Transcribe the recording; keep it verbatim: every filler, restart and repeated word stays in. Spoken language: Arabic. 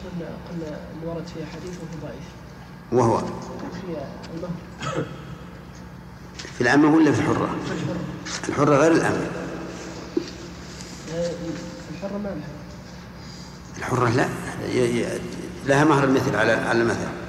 قلنا قلنا الورد فيها حديث وفي ضعيف. وهو في المهر. في الأمة ولا في الحرة؟ الحرة غير الأمة. الحرة ما لها. الحرة لا، لها مهر المثل على على المثل.